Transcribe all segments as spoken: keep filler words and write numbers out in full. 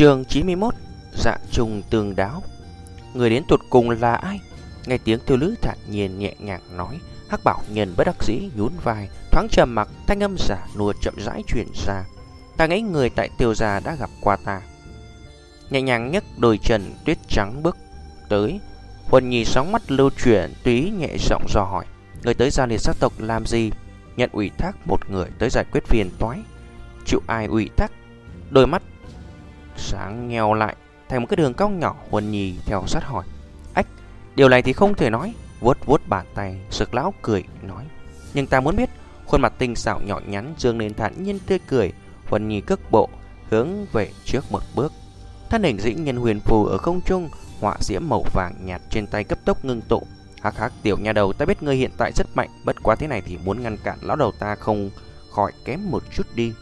Chương chín mươi mốt. Dạ trùng tường đáo. Người đến tụt cùng là ai? Nghe tiếng Tiêu Lữ thản nhiên nhẹ nhàng nói, Hắc Bảo Nhân bất đắc dĩ nhún vai, thoáng trầm mặc, thanh âm giả nua chậm rãi truyền ra. Ta nghĩ người tại Tiêu gia đã gặp qua ta. Nhẹ nhàng nhấc đôi chân tuyết trắng bước tới. Huân Nhi sóng mắt lưu chuyển, túy nhẹ giọng dò hỏi, người tới gia liệt sát tộc làm gì? Nhận ủy thác một người tới giải quyết phiền toái. Chịu ai ủy thác? Đôi mắt sáng nheo lại thành một cái đường cong nhỏ. Huân Nhi theo sát hỏi, ách, điều này thì không thể nói. Vuốt vuốt bàn tay, Sực lão cười nói, nhưng ta muốn biết. Khuôn mặt tinh xảo nhỏ nhắn dương lên thản nhiên tươi cười. Huân Nhi cước bộ hướng về trước một bước, thân hình dĩ nhân huyền phù ở không trung, họa diễm màu vàng nhạt trên tay cấp tốc ngưng tụ. Hắc hắc, tiểu nha đầu, ta biết ngươi hiện tại rất mạnh, bất quá thế này thì muốn ngăn cản lão đầu ta không khỏi kém một chút đi.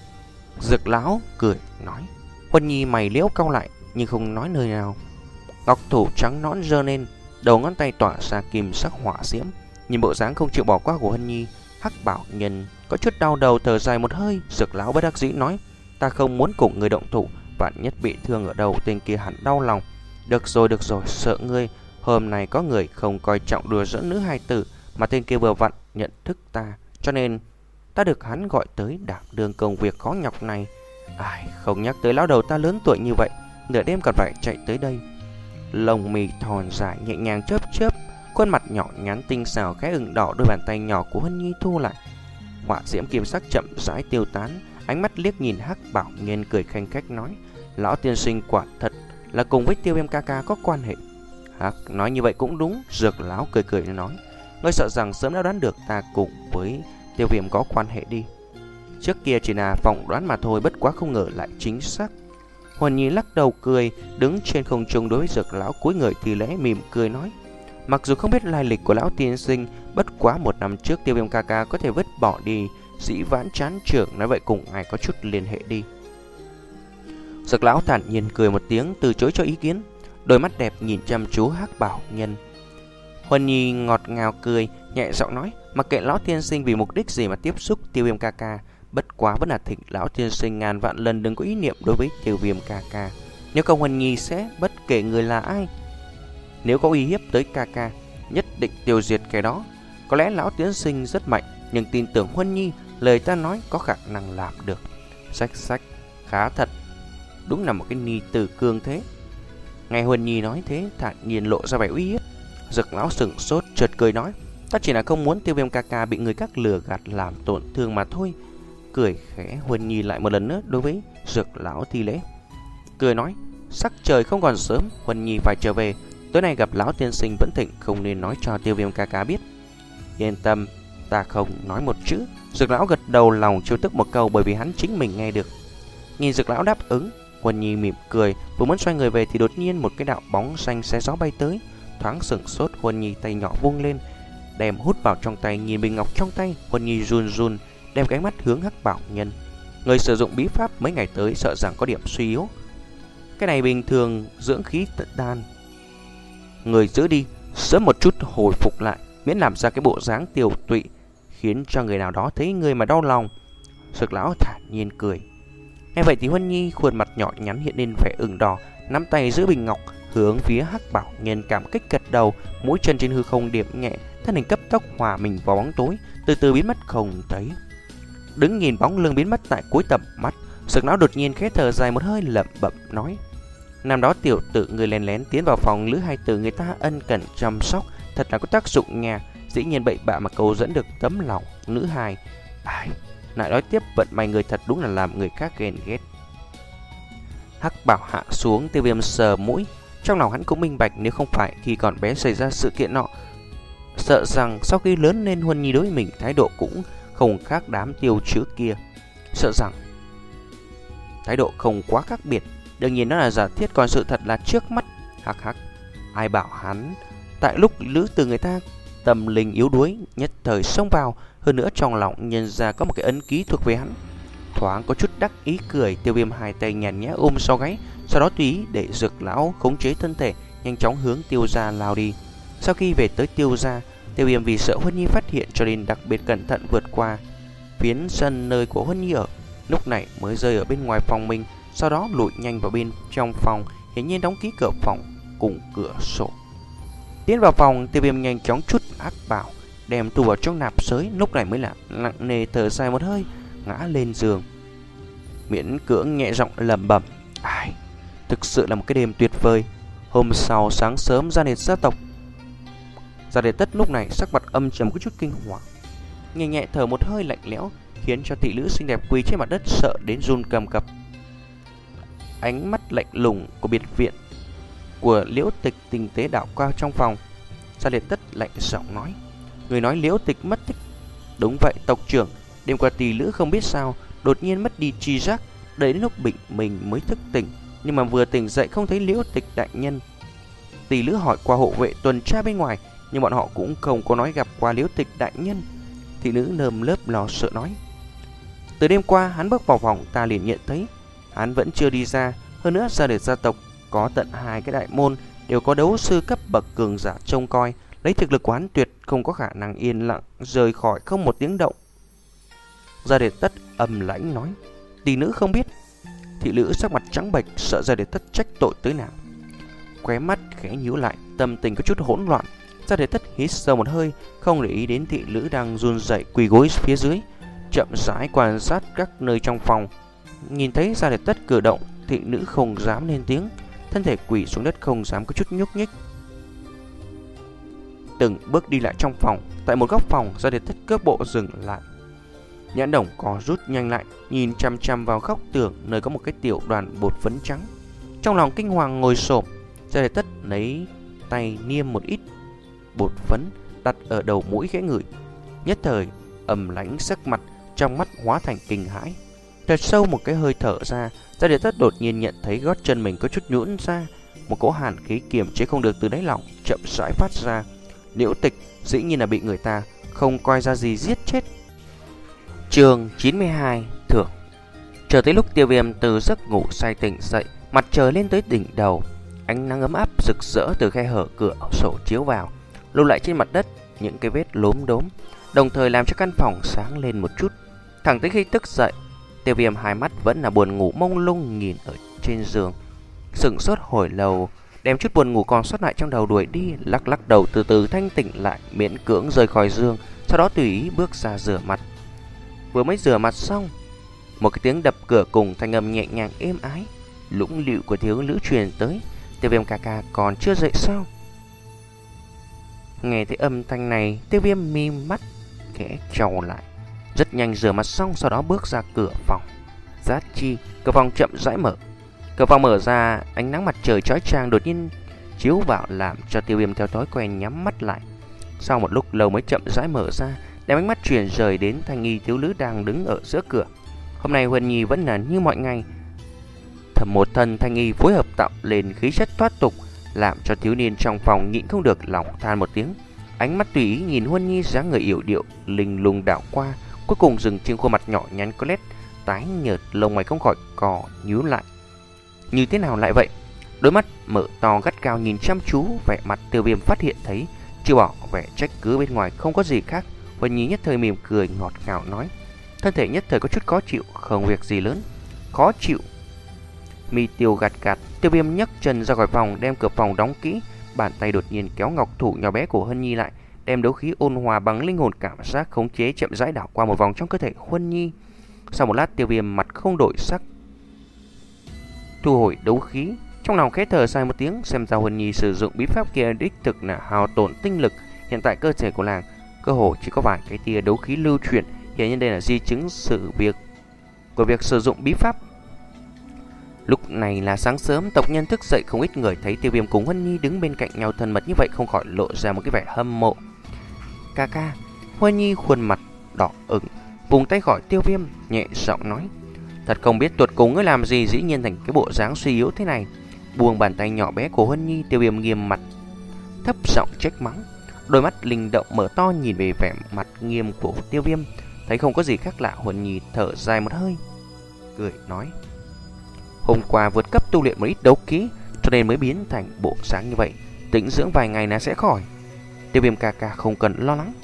Dực lão cười nói. Huân Nhi mày liễu cau lại nhưng không nói lời nào. Ngọc thủ trắng nõn giơ lên, đầu ngón tay tỏa ra kim sắc hỏa diễm. Nhìn bộ dáng không chịu bỏ qua của Huân Nhi, Hắc Bảo Nhân có chút đau đầu thở dài một hơi. Dực lão bất đắc dĩ nói, ta không muốn cùng người động thủ, vạn nhất bị thương ở đầu tên kia hẳn đau lòng. Được rồi được rồi, sợ ngươi. Hôm nay có người không coi trọng đùa giỡn nữ hài tử, mà tên kia vừa vặn nhận thức ta, cho nên ta được hắn gọi tới đảm đương công việc khó nhọc này. Ai, không nhắc tới lão đầu ta lớn tuổi như vậy, nửa đêm còn phải chạy tới đây. Lông mì thon dài nhẹ nhàng chớp chớp, khuôn mặt nhỏ nhắn tinh xảo khẽ ửng đỏ, đôi bàn tay nhỏ của Huân Nhi thu lại. Họa diễm kim sắc chậm rãi tiêu tán, ánh mắt liếc nhìn Hắc Bảo Nhân cười khanh khách nói, lão tiên sinh quả thật là cùng với Tiêu Viêm ca ca có quan hệ. Hắc nói như vậy cũng đúng. Dược lão cười cười nói, ngươi sợ rằng sớm đã đoán được ta cùng với Tiêu Viêm có quan hệ đi. Trước kia chỉ là phỏng đoán mà thôi, bất quá không ngờ lại chính xác. Huân Nhi lắc đầu cười, đứng trên không trung đối với Dược lão cúi người thì lễ mỉm cười nói, mặc dù không biết lai lịch của lão tiên sinh, bất quá một năm trước Tiêu Viêm ca ca có thể vứt bỏ đi dĩ vãng chán trưởng, nói vậy cùng ai có chút liên hệ đi. Dược lão thản nhiên cười một tiếng, từ chối cho ý kiến, đôi mắt đẹp nhìn chăm chú Hắc Bảo Nhân. Huân Nhi ngọt ngào cười, nhẹ giọng nói, mặc kệ lão tiên sinh vì mục đích gì mà tiếp xúc Tiêu Viêm ca ca, bất quá vẫn là thỉnh lão tiên sinh ngàn vạn lần đừng có ý niệm đối với Tiêu Viêm ca ca. Nếu không Huân Nhi sẽ bất kể người là ai, nếu có uy hiếp tới ca ca, nhất định tiêu diệt kẻ đó. Có lẽ lão tiên sinh rất mạnh, nhưng tin tưởng Huân Nhi, lời ta nói có khả năng làm được. Sách sách, khá thật, đúng là một cái ni tử cương thế. Nghe Huân Nhi nói thế, thản nhiên lộ ra vẻ uy hiếp. Dực lão sững sốt, chợt cười nói, ta chỉ là không muốn Tiêu Viêm ca ca bị người khác lừa gạt làm tổn thương mà thôi. Cười khẽ, Huân Nhi lại một lần nữa đối với Dực lão thi lễ, cười nói, sắc trời không còn sớm, Huân Nhi phải trở về. Tối nay gặp lão tiên sinh vẫn thịnh, không nên nói cho Tiêu Viêm ca ca biết. Yên tâm, ta không nói một chữ. Dực lão gật đầu, lòng trêu tức một câu bởi vì hắn chính mình nghe được. Nhìn Dực lão đáp ứng, Huân Nhi mỉm cười, vừa muốn xoay người về thì đột nhiên một cái đạo bóng xanh xé gió bay tới. Thoáng sửng sốt, Huân Nhi tay nhỏ vung lên, đem hút vào trong tay. Nhìn bình ngọc trong tay, Huân Nhi run run, đem cái mắt hướng Hắc Bảo Nhân. Người sử dụng bí pháp mấy ngày tới sợ rằng có điểm suy yếu, cái này bình thường dưỡng khí tận đan, người giữ đi, sớm một chút hồi phục lại, miễn làm ra cái bộ dáng tiều tụy khiến cho người nào đó thấy người mà đau lòng. Dực lão thản nhiên cười. Nghe vậy thì Huân Nhi khuôn mặt nhỏ nhắn hiện lên vẻ ửng đỏ, nắm tay giữ bình ngọc hướng phía Hắc Bảo Nhân cảm kích gật đầu, mũi chân trên hư không điểm nhẹ, thân hình cấp tốc hòa mình vào bóng tối, từ từ biến mất không thấy. Đứng nhìn bóng lưng biến mất tại cuối tầm mắt, Dực lão đột nhiên khẽ thở dài một hơi, lẩm bẩm nói, năm đó tiểu tử người lén lén tiến vào phòng Lữ hai tử người ta ân cần chăm sóc, thật là có tác dụng nha. Dĩ nhiên bậy bạ mà cầu dẫn được tấm lòng nữ hài. Ai, lại nói tiếp, vận may người thật đúng là làm người khác ghen ghét. Hắc Bảo hạ xuống, Tiêu Viêm sờ mũi, trong lòng hắn cũng minh bạch, nếu không phải khi còn bé xảy ra sự kiện nọ, sợ rằng sau khi lớn lên Huân Nhi đối với mình thái độ cũng không khác đám tiêu trước kia. Sợ rằng thái độ không quá khác biệt. Đương nhiên nó là giả thiết, còn sự thật là trước mắt. Hắc hắc, ai bảo hắn tại lúc Lữ từ người ta tâm linh yếu đuối nhất thời xông vào, hơn nữa trong lòng nhân ra có một cái ấn ký thuộc về hắn. Thoáng có chút đắc ý cười, Tiêu Viêm hai tay nhàn nhã ôm sau gáy, sau đó tùy ý để Dực lão khống chế thân thể, nhanh chóng hướng Tiêu gia lao đi. Sau khi về tới Tiêu gia, Tiêu Viêm vì sợ Huân Nhi phát hiện cho nên đặc biệt cẩn thận vượt qua phiến sân nơi của Huân Nhi ở, lúc này mới rơi ở bên ngoài phòng mình, sau đó lùi nhanh vào bên trong phòng, hiển nhiên đóng ký cửa phòng cùng cửa sổ. Tiến vào phòng, Tiêu Viêm nhanh chóng trút ác bảo, đem thu vào trong nạp sới, lúc này mới là nặng nề thở dài một hơi, ngã lên giường, miễn cưỡng nhẹ giọng lẩm bẩm: ai, thực sự là một cái đêm tuyệt vời. Hôm sau sáng sớm, Gia Điệt gia tộc Gia Điệt Tất lúc này sắc mặt âm trầm có chút kinh hoàng, nhẹ nhẹ thở một hơi lạnh lẽo, khiến cho thị nữ xinh đẹp quỳ trên mặt đất sợ đến run cầm cập. Ánh mắt lạnh lùng của biệt viện của Liễu Tịch tinh tế đảo qua trong phòng. Gia Điệt Tất lạnh giọng nói: người nói Liễu Tịch mất tích. Đúng vậy tộc trưởng, đêm qua tỷ nữ không biết sao đột nhiên mất đi tri giác, đợi đến lúc bình mình mới thức tỉnh, nhưng mà vừa tỉnh dậy không thấy Liễu Tịch đại nhân. Tỷ nữ hỏi qua hộ vệ tuần tra bên ngoài, nhưng bọn họ cũng không có nói gặp qua Liễu Tịch đại nhân. Thị nữ nơm lớp lo sợ nói: từ đêm qua hắn bước vào phòng ta liền nhận thấy hắn vẫn chưa đi ra. Hơn nữa Gia Điệt gia tộc có tận hai cái đại môn đều có đấu sư cấp bậc cường giả trông coi, lấy thực lực của hắn tuyệt không có khả năng yên lặng rời khỏi không một tiếng động. Gia Điệt Tất âm lãnh nói: tỷ nữ không biết. Thị nữ sắc mặt trắng bệch, sợ Gia Điệt Tất trách tội tới nào, khóe mắt khẽ nhíu lại, tâm tình có chút hỗn loạn. Gia Điệt Tất hít sâu một hơi, không để ý đến thị nữ đang run rẩy quỳ gối phía dưới, chậm rãi quan sát các nơi trong phòng. Nhìn thấy Gia Điệt Tất cử động, thị nữ không dám lên tiếng, thân thể quỳ xuống đất không dám có chút nhúc nhích. Từng bước đi lại trong phòng, tại một góc phòng, Gia Điệt Tất cước bộ dừng lại, nhãn đồng có rút nhanh lại, nhìn chăm chăm vào góc tường nơi có một cái tiểu đoàn bột phấn trắng. Trong lòng kinh hoàng ngồi xổm, Gia Điệt Tất lấy tay niêm một ít bột phấn đặt ở đầu mũi khẽ ngửi, nhất thời ầm lãnh sắc mặt, trong mắt hóa thành kinh hãi. Thật sâu một cái hơi thở ra, Gia Điệt Tất đột nhiên nhận thấy gót chân mình có chút nhũn ra, một cỗ hàn khí kiềm chế không được từ đáy lòng chậm rãi phát ra. Liễu Tịch dĩ nhiên là bị người ta không coi ra gì giết chết. Chương chín mươi hai thưởng. Chờ tới lúc Tiêu Viêm từ giấc ngủ say tỉnh dậy, mặt trời lên tới đỉnh đầu, ánh nắng ấm áp rực rỡ từ khe hở cửa sổ chiếu vào, lưu lại trên mặt đất những cái vết lốm đốm, đồng thời làm cho căn phòng sáng lên một chút. Thẳng tới khi thức dậy, Tiêu Viêm hai mắt vẫn là buồn ngủ mông lung nhìn ở trên giường, sững sốt hồi lâu, đem chút buồn ngủ còn sót lại trong đầu đuổi đi, lắc lắc đầu từ từ thanh tỉnh lại, miễn cưỡng rời khỏi giường, sau đó tùy ý bước ra rửa mặt. Vừa mới rửa mặt xong, một cái tiếng đập cửa cùng thanh âm nhẹ nhàng êm ái lũng lịu của thiếu nữ truyền tới. Tiêu Viêm ca ca còn chưa dậy sao? Nghe thấy âm thanh này, Tiêu Viêm mi mắt khẽ trao lại, rất nhanh rửa mặt xong, sau đó bước ra cửa phòng. Rát chi, cửa phòng chậm rãi mở. Cửa phòng mở ra, ánh nắng mặt trời chói chang đột nhiên chiếu vào, làm cho Tiêu Viêm theo thói quen nhắm mắt lại. Sau một lúc lâu mới chậm rãi mở ra, đem ánh mắt chuyển rời đến Thanh Y thiếu nữ đang đứng ở giữa cửa. Hôm nay Huân Nhi vẫn là như mọi ngày, thầm một thân Thanh Y phối hợp tạo lên khí chất thoát tục, làm cho thiếu niên trong phòng nhịn không được lòng than một tiếng. Ánh mắt tùy ý nhìn Huân Nhi dáng người yểu điệu linh lung đảo qua, cuối cùng dừng trên khuôn mặt nhỏ nhắn có nét tái nhợt, lông mày không khỏi cò nhíu lại. Như thế nào lại vậy? Đôi mắt mở to gắt cao nhìn chăm chú vẻ mặt Tiêu Viêm, phát hiện thấy chưa bỏ vẻ trách cứ bên ngoài không có gì khác. Huân Nhi nhất thời mỉm cười ngọt ngào nói, thân thể nhất thời có chút khó chịu, không việc gì lớn. Khó chịu? Mi Tiêu gạt gạt. Tiêu Viêm nhấc chân ra khỏi phòng, đem cửa phòng đóng kỹ, bàn tay đột nhiên kéo ngọc thủ nhỏ bé của Huân Nhi lại, đem đấu khí ôn hòa bằng linh hồn cảm giác khống chế chậm rãi đảo qua một vòng trong cơ thể Huân Nhi. Sau một lát, Tiêu Viêm mặt không đổi sắc, thu hồi đấu khí, trong lòng khẽ thở dài một tiếng. Xem ra Huân Nhi sử dụng bí pháp kia đích thực là hao tổn tinh lực. Hiện tại cơ thể của nàng cơ hồ chỉ có vài cái tia đấu khí lưu chuyển, hiện nhiên đây là di chứng sự việc của việc sử dụng bí pháp. Lúc này là sáng sớm, tộc nhân thức dậy không ít người, thấy Tiêu Viêm cùng Huân Nhi đứng bên cạnh nhau thân mật như vậy không khỏi lộ ra một cái vẻ hâm mộ. Ca ca. Huân Nhi khuôn mặt đỏ ửng, vùng tay khỏi Tiêu Viêm, nhẹ giọng nói, thật không biết tuột cùng ngươi làm gì dĩ nhiên thành cái bộ dáng suy yếu thế này. Buông bàn tay nhỏ bé của Huân Nhi, Tiêu Viêm nghiêm mặt thấp giọng trách mắng, đôi mắt linh động mở to nhìn về vẻ mặt nghiêm của Tiêu Viêm. Thấy không có gì khác lạ, Huân Nhi thở dài một hơi, cười nói, hôm qua vượt cấp tu luyện một ít đấu khí, cho nên mới biến thành bộ dáng như vậy. Tĩnh dưỡng vài ngày là sẽ khỏi. Tiêu Viêm ca ca không cần lo lắng.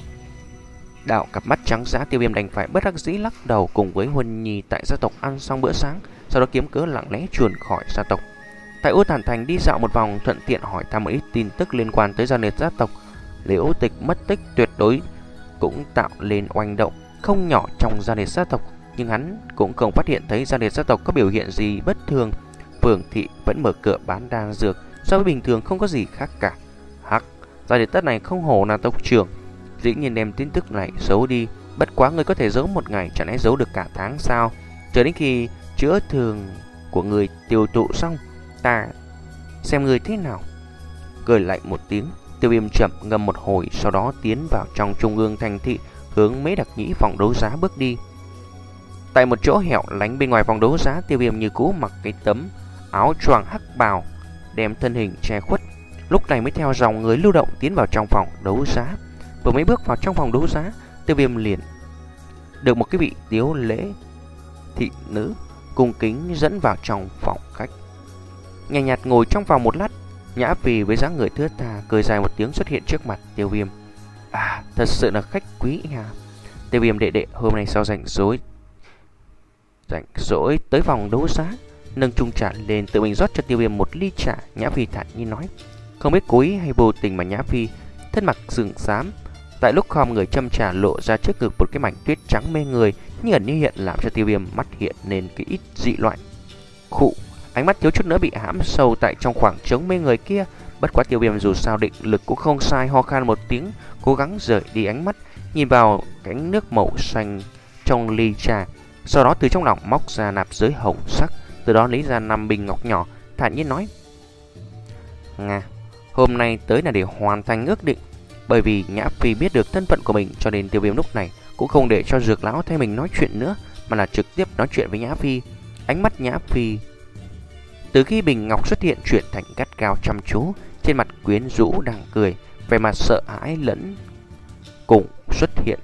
Đạo cặp mắt trắng dã, Tiêu Viêm đành phải bất đắc dĩ lắc đầu, cùng với Huân Nhi tại gia tộc ăn xong bữa sáng, sau đó kiếm cớ lặng lẽ chuồn khỏi gia tộc. Tại Ô Tản Thành đi dạo một vòng, thuận tiện hỏi thăm một ít tin tức liên quan tới gia liệt gia tộc. Liễu Tịch mất tích tuyệt đối cũng tạo lên oanh động không nhỏ trong gia liệt gia tộc, nhưng hắn cũng không phát hiện thấy gia liệt gia tộc có biểu hiện gì bất thường. Phường thị vẫn mở cửa bán đan dược, so với bình thường không có gì khác cả. Hắc, gia liệt tất này không hổ là tộc trưởng, dĩ nhiên đem tin tức này giấu đi. Bất quá người có thể giấu một ngày, chẳng lẽ giấu được cả tháng sao? Chờ đến khi chữa thương của người tiêu tụ xong, ta xem người thế nào. Cười lạnh một tiếng, Tiêu Viêm chậm ngâm một hồi, sau đó tiến vào trong trung ương thành thị, hướng Mễ Đặc Nhĩ phòng đấu giá bước đi. Tại một chỗ hẻo lánh bên ngoài phòng đấu giá, Tiêu Viêm như cũ mặc cái tấm áo choàng hắc bào, đem thân hình che khuất. Lúc này mới theo dòng người lưu động tiến vào trong phòng đấu giá. Vừa mới bước vào trong phòng đấu giá, Tiêu Viêm liền được một cái vị tiếu lễ thị nữ cung kính dẫn vào trong phòng khách. Nhàn nhạt ngồi trong phòng một lát, Nhã Phi với dáng người thướt tha cười dài một tiếng xuất hiện trước mặt Tiêu Viêm. À, thật sự là khách quý nha. Tiêu Viêm đệ đệ hôm nay sao rảnh rỗi rảnh rỗi tới phòng đấu giá, nâng chung trà lên tự mình rót cho Tiêu Viêm một ly trà. Nhã Phi thản nhiên nói, không biết cố ý hay vô tình mà Nhã Phi thân mặc sừng xám, tại lúc khom người châm trà lộ ra trước ngực một cái mảnh tuyết trắng mê người, như ẩn như hiện, làm cho Tiêu Viêm mắt hiện nên cái ít dị loại. Khụ, ánh mắt thiếu chút nữa bị hãm sâu tại trong khoảng trống mê người kia. Bất quá Tiêu Viêm dù sao định lực cũng không sai, ho khan một tiếng, cố gắng rời đi ánh mắt, nhìn vào cánh nước màu xanh trong ly trà, sau đó từ trong lòng móc ra nạp giới hồng sắc, từ đó lấy ra năm bình ngọc nhỏ, thản nhiên nói, Nga, hôm nay tới là để hoàn thành ước định. Bởi vì Nhã Phi biết được thân phận của mình, cho nên Tiêu Viêm lúc này cũng không để cho Dược lão thay mình nói chuyện nữa, mà là trực tiếp nói chuyện với Nhã Phi. Ánh mắt Nhã Phi từ khi bình ngọc xuất hiện chuyển thành gắt cao chăm chú, trên mặt quyến rũ đang cười, vẻ mặt sợ hãi lẫn cùng xuất hiện.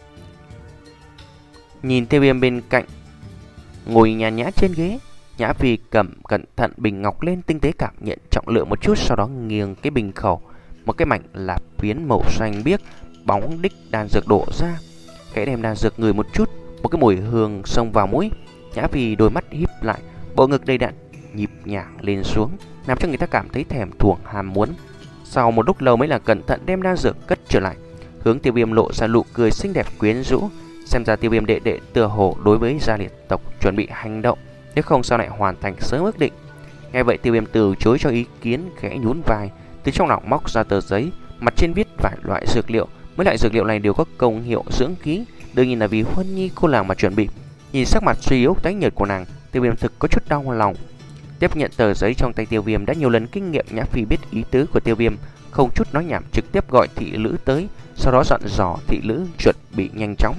Nhìn Tiêu Viêm bên cạnh ngồi nhàn nhã trên ghế, Nhã Phi cầm cẩn thận bình ngọc lên, tinh tế cảm nhận trọng lượng một chút, sau đó nghiêng cái bình khẩu, một cái mảnh lạp phiến màu xanh biếc bóng đích đan dược đổ ra, cái đem đan dược ngửi một chút, một cái mùi hương xông vào mũi. Nhã Phi đôi mắt híp lại, bộ ngực đầy đặn nhịp nhàng lên xuống, làm cho người ta cảm thấy thèm thuồng ham muốn. Sau một lúc lâu mới là cẩn thận đem đan dược cất trở lại, hướng Tiêu Viêm lộ ra nụ cười xinh đẹp quyến rũ. Xem ra Tiêu Viêm đệ đệ tựa hồ đối với gia liệt tộc chuẩn bị hành động, nếu không sao lại hoàn thành sớm ước định. Nghe vậy Tiêu Viêm từ chối cho ý kiến, khẽ nhún vai, từ trong lòng móc ra tờ giấy, mặt trên viết vài loại dược liệu. Mấy loại dược liệu này đều có công hiệu dưỡng khí, đương nhiên là vì Huân Nhi cô nàng mà chuẩn bị. Nhìn sắc mặt suy yếu tái nhợt của nàng, Tiêu Viêm thực có chút đau lòng. Tiếp nhận tờ giấy trong tay Tiêu Viêm, đã nhiều lần kinh nghiệm Nhã Phi biết ý tứ của Tiêu Viêm, không chút nói nhảm trực tiếp gọi thị nữ tới, sau đó dặn dò thị nữ chuẩn bị nhanh chóng.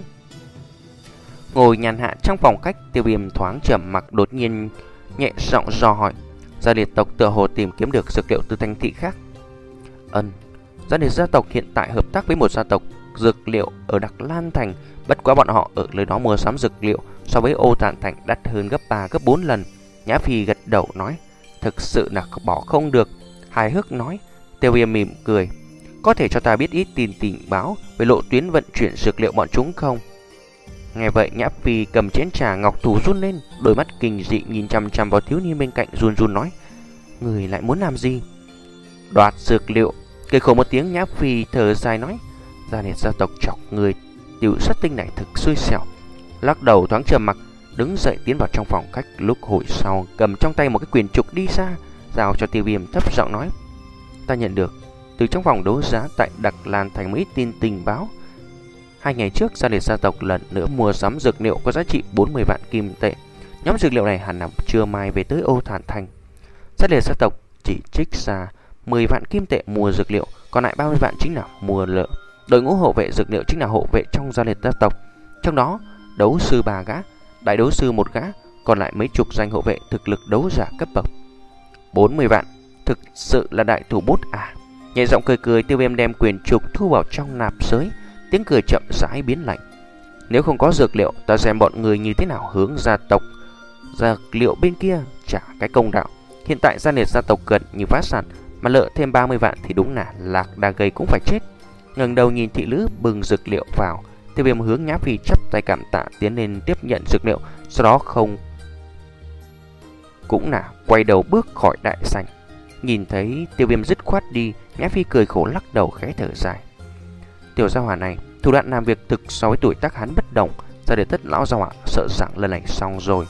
Ngồi nhàn hạ trong phòng khách, Tiêu Viêm thoáng trầm mặc, đột nhiên nhẹ giọng dò hỏi, gia liệt tộc tựa hồ tìm kiếm được dược liệu từ thành thị khác. Ân, gia liệt gia tộc hiện tại hợp tác với một gia tộc dược liệu ở Đặc Lan Thành, bất quá bọn họ ở nơi đó mua sắm dược liệu so với Ô Tản Thành đắt hơn gấp ba gấp bốn lần. Nhã Phi gật đầu nói, thực sự là bỏ không được. Hài hước nói. Tiêu Viêm mỉm cười, có thể cho ta biết ít tin tình báo về lộ tuyến vận chuyển dược liệu bọn chúng không? Nghe vậy Nhã Phi cầm chén trà ngọc thủ run lên, đôi mắt kinh dị nhìn chăm chăm vào thiếu niên bên cạnh, run run nói, người lại muốn làm gì? Đoạt dược liệu. Cười khổ một tiếng, Nhã Phi thở dài nói, gia liệt gia tộc chọc người tiểu sát tinh này thực xui xẻo. Lắc đầu thoáng trầm mặc, đứng dậy tiến vào trong phòng khách. Lúc hồi sau cầm trong tay một cái quyển trục đi ra, giao cho Tiêu Viêm, thấp giọng nói, ta nhận được từ trong phòng đấu giá tại Đặc Lan Thành mấy tin tình báo. Hai ngày trước gia liệt gia tộc lần nữa mua sắm dược liệu có giá trị bốn mươi vạn kim tệ. Nhóm dược liệu này hẳn là trưa mai về tới Ô Tản Thành. Gia liệt gia tộc chỉ trích ra mười vạn kim tệ mua dược liệu, còn lại ba mươi vạn chính là mua lợ. Đội ngũ hộ vệ dược liệu chính là hộ vệ trong gia liệt gia tộc, trong đó đấu sư ba gã, đại đấu sư một gã, còn lại mấy chục danh hộ vệ thực lực đấu giả cấp bậc. Bốn mươi vạn, thực sự là đại thủ bút à? Nhẹ giọng cười cười, Tiêu Viêm đem quyền trục thu vào trong nạp giới, tiếng cười chậm rãi biến lạnh. Nếu không có dược liệu, ta xem bọn người như thế nào hướng gia tộc dược liệu bên kia trả cái công đạo. Hiện tại gia liệt gia tộc gần như phá sản, mà lỡ thêm ba mươi vạn thì đúng là Lạc Đà gầy cũng phải chết. Ngẩng đầu nhìn thị nữ bưng dược liệu vào, Tiêu Viêm hướng Nhã Phi chắp tay cảm tạ, tiến lên tiếp nhận dược liệu, sau đó không cũng là quay đầu bước khỏi đại sảnh. Nhìn thấy Tiêu Viêm dứt khoát đi, Nhã Phi cười khổ lắc đầu khẽ thở dài. Tiểu gia hỏa này, thủ đoạn làm việc thực so với tuổi tác hắn bất đồng, ra để tất lão gia hỏa sợ rằng lần này xong rồi.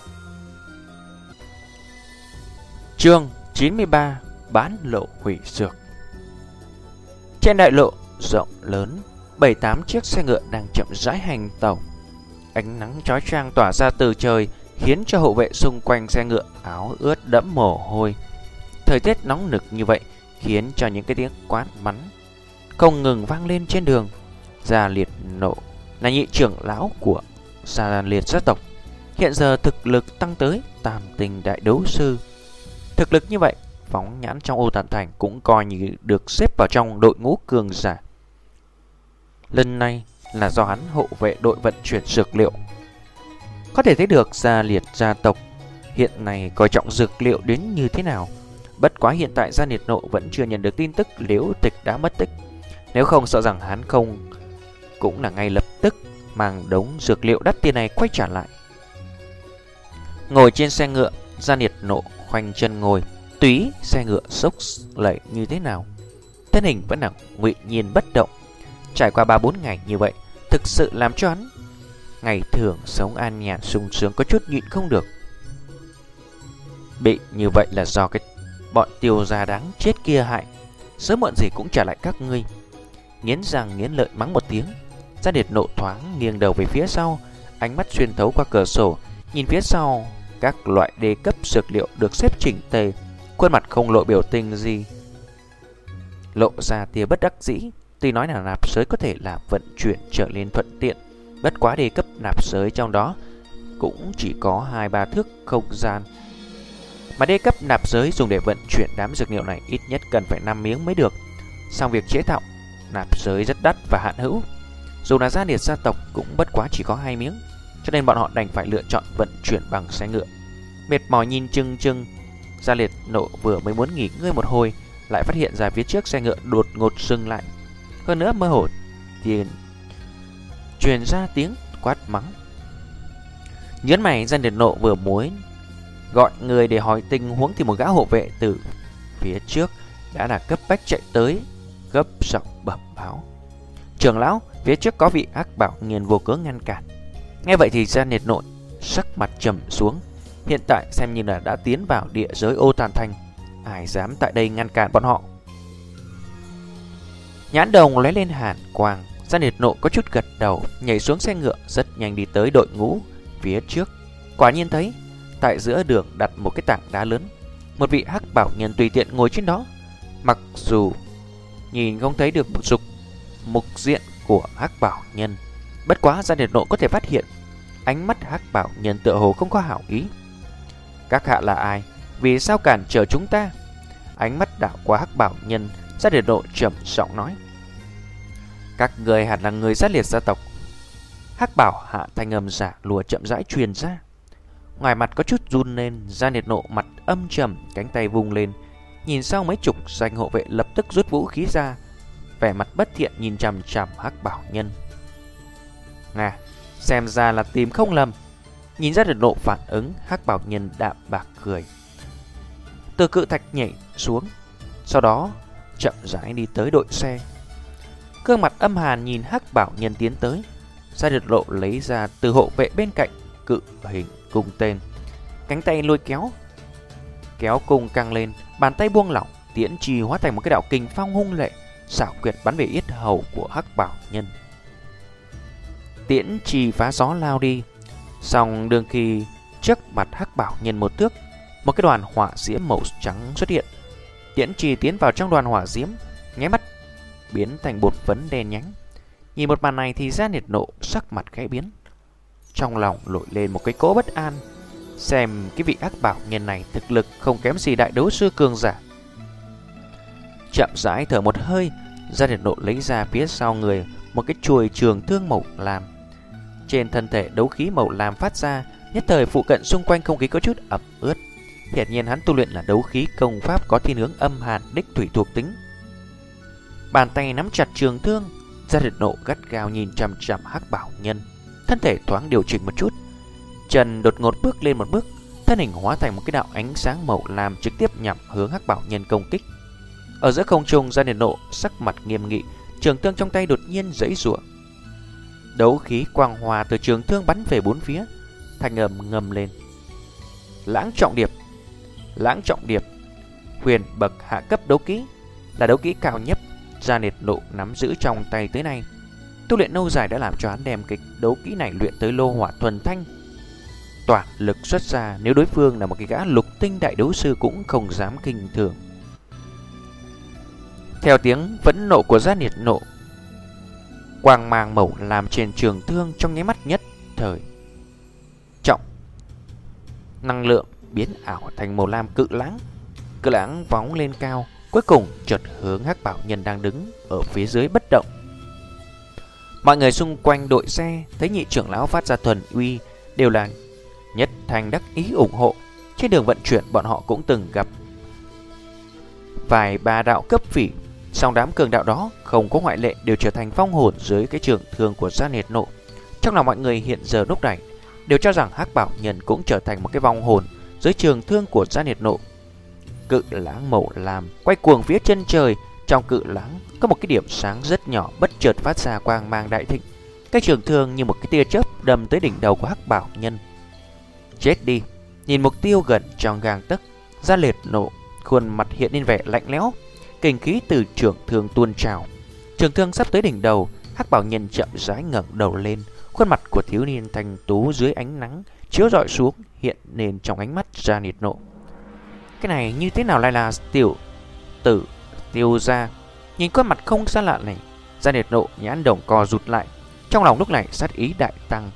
Chương chín mươi ba: Bán lộ hủy dược. Trên đại lộ rộng lớn, bảy tám chiếc xe ngựa đang chậm rãi hành tàu. Ánh nắng chói chang tỏa ra từ trời, khiến cho hộ vệ xung quanh xe ngựa áo ướt đẫm mồ hôi. Thời tiết nóng nực như vậy khiến cho những cái tiếng quát mắng không ngừng vang lên trên đường. Gia Liệt Nộ là nhị trưởng lão của Gia Liệt gia tộc, hiện giờ thực lực tăng tới tam tinh đại đấu sư. Thực lực như vậy, phóng nhãn trong Ô Tàn Thành cũng coi như được xếp vào trong đội ngũ cường giả. Lần này là do hắn hộ vệ đội vận chuyển dược liệu. Có thể thấy được Gia Liệt gia tộc hiện nay coi trọng dược liệu đến như thế nào. Bất quá hiện tại Gia Liệt Nộ vẫn chưa nhận được tin tức Liễu Tịch đã mất tích. Nếu không sợ rằng hắn không cũng là ngay lập tức mang đống dược liệu đắt tiền này quay trở lại. Ngồi trên xe ngựa, Gia Liệt Nộ khoanh chân ngồi, tùy xe ngựa xốc lẩy như thế nào, thân hình vẫn là ngụy nhiên bất động. Trải qua ba bốn ngày như vậy, thực sự làm cho hắn ngày thường sống an nhàn sung sướng có chút nhịn không được. Bị như vậy là do cái bọn Tiêu gia đáng chết kia hại, sớm muộn gì cũng trả lại các ngươi. Nghiến răng nghiến lợi mắng một tiếng, Gia Liệt Nộ thoáng nghiêng đầu về phía sau, ánh mắt xuyên thấu qua cửa sổ, nhìn phía sau các loại đê cấp dược liệu được xếp chỉnh tề, khuôn mặt không lộ biểu tình gì, lộ ra tia bất đắc dĩ. Tuy nói là nạp giới có thể là vận chuyển trở nên thuận tiện, bất quá đê cấp nạp giới trong đó cũng chỉ có hai ba thước không gian, mà đê cấp nạp giới dùng để vận chuyển đám dược liệu này ít nhất cần phải năm miếng mới được. Song việc chế tạo nạp giới rất đắt và hạn hữu, dù là Gia Liệt gia tộc cũng bất quá chỉ có hai miếng, cho nên bọn họ đành phải lựa chọn vận chuyển bằng xe ngựa. Mệt mỏi nhìn chừng chừng, Gia Liệt Nộ vừa mới muốn nghỉ ngơi một hồi, lại phát hiện ra phía trước xe ngựa đột ngột dừng lại. Hơn nữa mơ hồ tiền truyền ra tiếng quát mắng. Nhớn mày, Gia Liệt Nộ vừa muốn gọi người để hỏi tình huống thì một gã hộ vệ từ phía trước đã là cấp bách chạy tới, gấp giọng bẩm báo: trưởng lão, phía trước có vị ác bảo nghiền vô cớ ngăn cản. Nghe vậy thì Gia Liệt Nộ sắc mặt trầm xuống. Hiện tại xem như là đã tiến vào địa giới Ô Tàn Thành, ai dám tại đây ngăn cản bọn họ. Nhãn đồng lóe lên hàn quang, Gia Liệt Nộ có chút gật đầu, nhảy xuống xe ngựa, rất nhanh đi tới đội ngũ phía trước. Quả nhiên thấy tại giữa đường đặt một cái tảng đá lớn, một vị hắc bảo nhân tùy tiện ngồi trên đó. Mặc dù nhìn không thấy được dục mục diện của hắc bảo nhân, bất quá Gia Liệt Nộ có thể phát hiện ánh mắt hắc bảo nhân tựa hồ không có hảo ý. Các hạ là ai? Vì sao cản trở chúng ta? Ánh mắt đảo qua hắc bảo nhân, Gia Liệt Nộ trầm giọng nói: các người hẳn là người Gia Liệt gia tộc. Hắc bảo hạ thanh âm giả lùa chậm rãi truyền ra. Ngoài mặt có chút run lên, Gia Liệt Nộ mặt âm trầm, cánh tay vung lên, nhìn sau mấy chục danh hộ vệ lập tức rút vũ khí ra, vẻ mặt bất thiện nhìn chằm chằm hắc bảo nhân. Nga, xem ra là tìm không lầm. Nhìn Gia Liệt Nộ phản ứng, hắc bảo nhân đạm bạc cười, từ cự thạch nhảy xuống, sau đó chậm rãi đi tới đội xe. Gương mặt âm hàn nhìn hắc bảo nhân tiến tới, Gia Liệt Nộ lấy ra từ hộ vệ bên cạnh cự hình cung tên, cánh tay lôi kéo, kéo cung căng lên, bàn tay buông lỏng, tiễn trì hóa thành một cái đạo kình phong hung lệ, xảo quyệt bắn về yết hầu của hắc bảo nhân. Tiễn trì phá gió lao đi, song đương khi trước mặt hắc bảo nhân một thước, một cái đoàn hỏa diễm màu trắng xuất hiện. Tiễn trì tiến vào trong đoàn hỏa diễm, nháy mắt biến thành bột phấn đen nhánh. Nhìn một màn này thì Gia Liệt Nộ sắc mặt khẽ biến, trong lòng nổi lên một cái cỗ bất an. Xem cái vị ác bảo nhân này thực lực không kém gì đại đấu sư cường giả. Chậm rãi thở một hơi, Gia Liệt Nộ lấy ra phía sau người một cái chuôi trường thương màu lam. Trên thân thể đấu khí màu lam phát ra, nhất thời phụ cận xung quanh không khí có chút ẩm ướt. Hiển nhiên hắn tu luyện là đấu khí công pháp có thiên hướng âm hàn đích thủy thuộc tính. Bàn tay nắm chặt trường thương, Gia Liệt Nộ gắt gao nhìn chằm chằm hắc bảo nhân, thân thể thoáng điều chỉnh một chút, chân đột ngột bước lên một bước, thân hình hóa thành một cái đạo ánh sáng màu lam trực tiếp nhắm hướng Hắc Bảo Nhân công kích. Ở giữa không trung, Gia Liệt Nộ sắc mặt nghiêm nghị, trường thương trong tay đột nhiên giãy giụa. Đấu khí quang hòa từ trường thương bắn về bốn phía, thanh âm ngầm lên. Lãng trọng điệp, lãng trọng điệp, huyền bậc hạ cấp đấu kỹ, là đấu kỹ cao nhất Gia Liệt Nộ nắm giữ trong tay tới nay. Tu luyện lâu dài đã làm cho hắn đem cái đấu kỹ này luyện tới lô hỏa thuần thanh, toàn lực xuất ra. Nếu đối phương là một cái gã lục tinh đại đấu sư cũng không dám kinh thường. Theo tiếng phẫn nộ của Gia Liệt Nộ, quang mang màu làm trên trường thương trong nháy mắt nhất thời trọng, năng lượng biến ảo thành màu lam cự lãng. Cự lãng phóng lên cao, cuối cùng chợt hướng Hắc Bảo Nhân đang đứng ở phía dưới bất động. Mọi người xung quanh đội xe thấy nhị trưởng lão phát ra thuần uy đều là nhất thành đắc ý ủng hộ. Trên đường vận chuyển bọn họ cũng từng gặp vài ba đạo cấp phỉ, song đám cường đạo đó không có ngoại lệ đều trở thành vong hồn dưới cái trường thương của Gia Liệt Nộ. Trong lòng mọi người hiện giờ lúc này đều cho rằng Hắc Bảo Nhân cũng trở thành một cái vong hồn dưới trường thương của Gia Liệt Nộ. Cự lãng màu lam quay cuồng phía chân trời, trong cự lãng có một cái điểm sáng rất nhỏ bất chợt phát ra quang mang đại thịnh. Cái trường thương như một cái tia chớp đâm tới đỉnh đầu của Hắc Bảo Nhân. Chết đi! Nhìn mục tiêu gần trong gang tấc, Gia Liệt Nộ khuôn mặt hiện lên vẻ lạnh lẽo, kình khí từ trường thương tuôn trào. Trường thương sắp tới đỉnh đầu, Hắc Bảo Nhân chậm rãi ngẩng đầu lên, khuôn mặt của thiếu niên thanh tú dưới ánh nắng chiếu rọi xuống hiện lên trong ánh mắt Gia Liệt Nộ. Cái này như thế nào lại là tiểu tử Tiêu gia? Nhìn khuôn mặt không xa lạ này, Gia Liệt Nộ nhãn đồng co rụt lại, trong lòng lúc này sát ý đại tăng.